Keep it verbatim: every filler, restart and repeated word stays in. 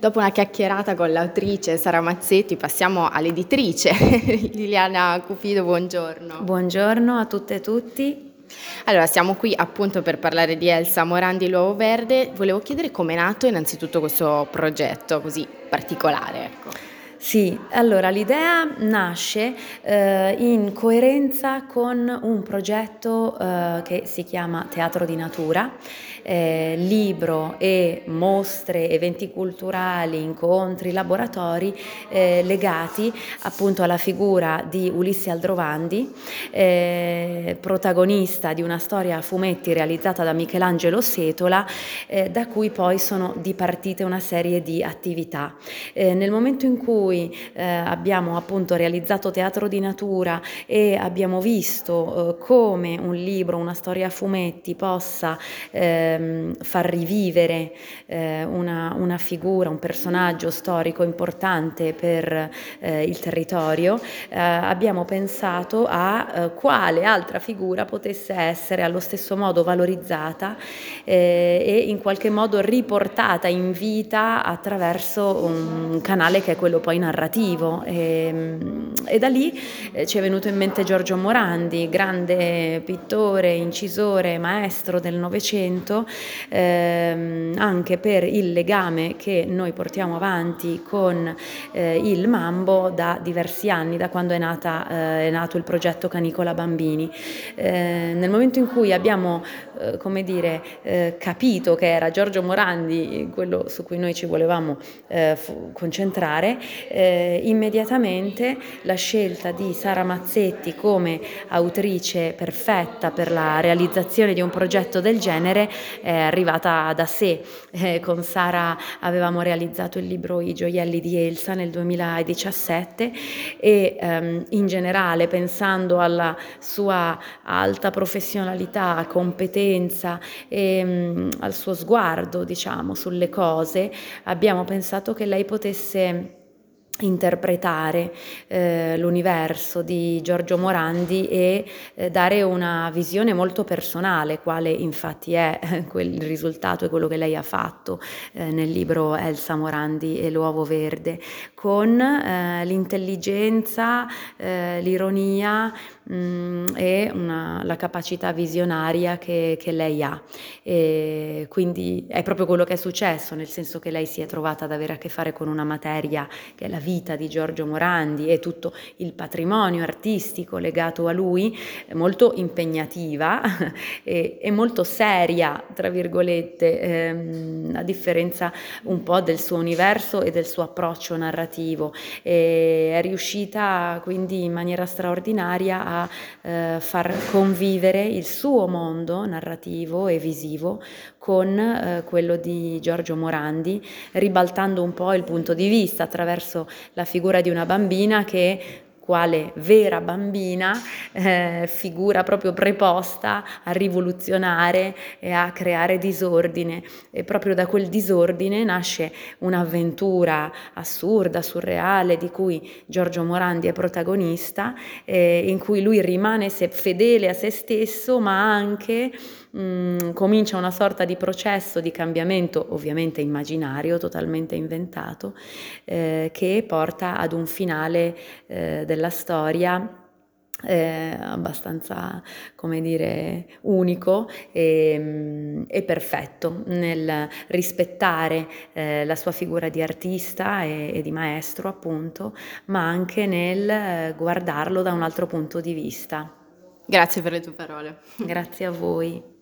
Dopo una chiacchierata con l'autrice Sara Mazzetti passiamo all'editrice Liliana Cupido, buongiorno. Buongiorno a tutte e tutti. Allora, siamo qui appunto per parlare di Elsa Morandi L'Uovo Verde. Volevo chiedere come è nato innanzitutto questo progetto così particolare, ecco. Sì, allora l'idea nasce eh, in coerenza con un progetto eh, che si chiama Teatro di Natura, eh, libro e mostre, eventi culturali, incontri, laboratori eh, legati appunto alla figura di Ulisse Aldrovandi, eh, protagonista di una storia a fumetti realizzata da Michelangelo Setola, eh, da cui poi sono dipartite una serie di attività. Eh, nel momento in cui Eh, abbiamo appunto realizzato Teatro di Natura e abbiamo visto eh, come un libro, una storia a fumetti possa ehm, far rivivere eh, una, una figura, un personaggio storico importante per eh, il territorio, eh, abbiamo pensato a eh, quale altra figura potesse essere allo stesso modo valorizzata eh, e in qualche modo riportata in vita attraverso un canale che è quello poi narrativo e, e da lì eh, ci è venuto in mente Giorgio Morandi, grande pittore, incisore, maestro del Novecento, ehm, anche per il legame che noi portiamo avanti con eh, il Mambo da diversi anni, da quando è, nata, eh, è nato il progetto Canicola Bambini. Eh, nel momento in cui abbiamo eh, come dire, eh, capito che era Giorgio Morandi quello su cui noi ci volevamo eh, concentrare, eh, immediatamente la scelta di Sara Mazzetti come autrice perfetta per la realizzazione di un progetto del genere è arrivata da sé. Eh, con Sara avevamo realizzato il libro I gioielli di Elsa nel duemiladiciassette e ehm, in generale, pensando alla sua alta professionalità, competenza e mh, al suo sguardo, diciamo, sulle cose, abbiamo pensato che lei potesse interpretare eh, l'universo di Giorgio Morandi e eh, dare una visione molto personale, quale infatti è eh, quel risultato e quello che lei ha fatto eh, nel libro Elsa Morandi e l'Uovo Verde, con eh, l'intelligenza, eh, l'ironia mh, e una, la capacità visionaria che, che lei ha. E quindi è proprio quello che è successo, nel senso che lei si è trovata ad avere a che fare con una materia che è la vita di Giorgio Morandi e tutto il patrimonio artistico legato a lui, molto impegnativa e, e molto seria, tra virgolette, ehm, a differenza un po' del suo universo e del suo approccio narrativo. E è riuscita quindi in maniera straordinaria a eh, far convivere il suo mondo narrativo e visivo con eh, quello di Giorgio Morandi, ribaltando un po' il punto di vista attraverso la figura di una bambina che, quale vera bambina, eh, figura proprio preposta a rivoluzionare e a creare disordine, e proprio da quel disordine nasce un'avventura assurda, surreale, di cui Giorgio Morandi è protagonista, eh, in cui lui rimane se fedele a se stesso, ma anche mh, comincia una sorta di processo di cambiamento, ovviamente immaginario, totalmente inventato, eh, che porta ad un finale eh, della storia eh, abbastanza, come dire, unico e, e perfetto nel rispettare eh, la sua figura di artista e, e di maestro, appunto, ma anche nel guardarlo da un altro punto di vista. Grazie per le tue parole. Grazie a voi.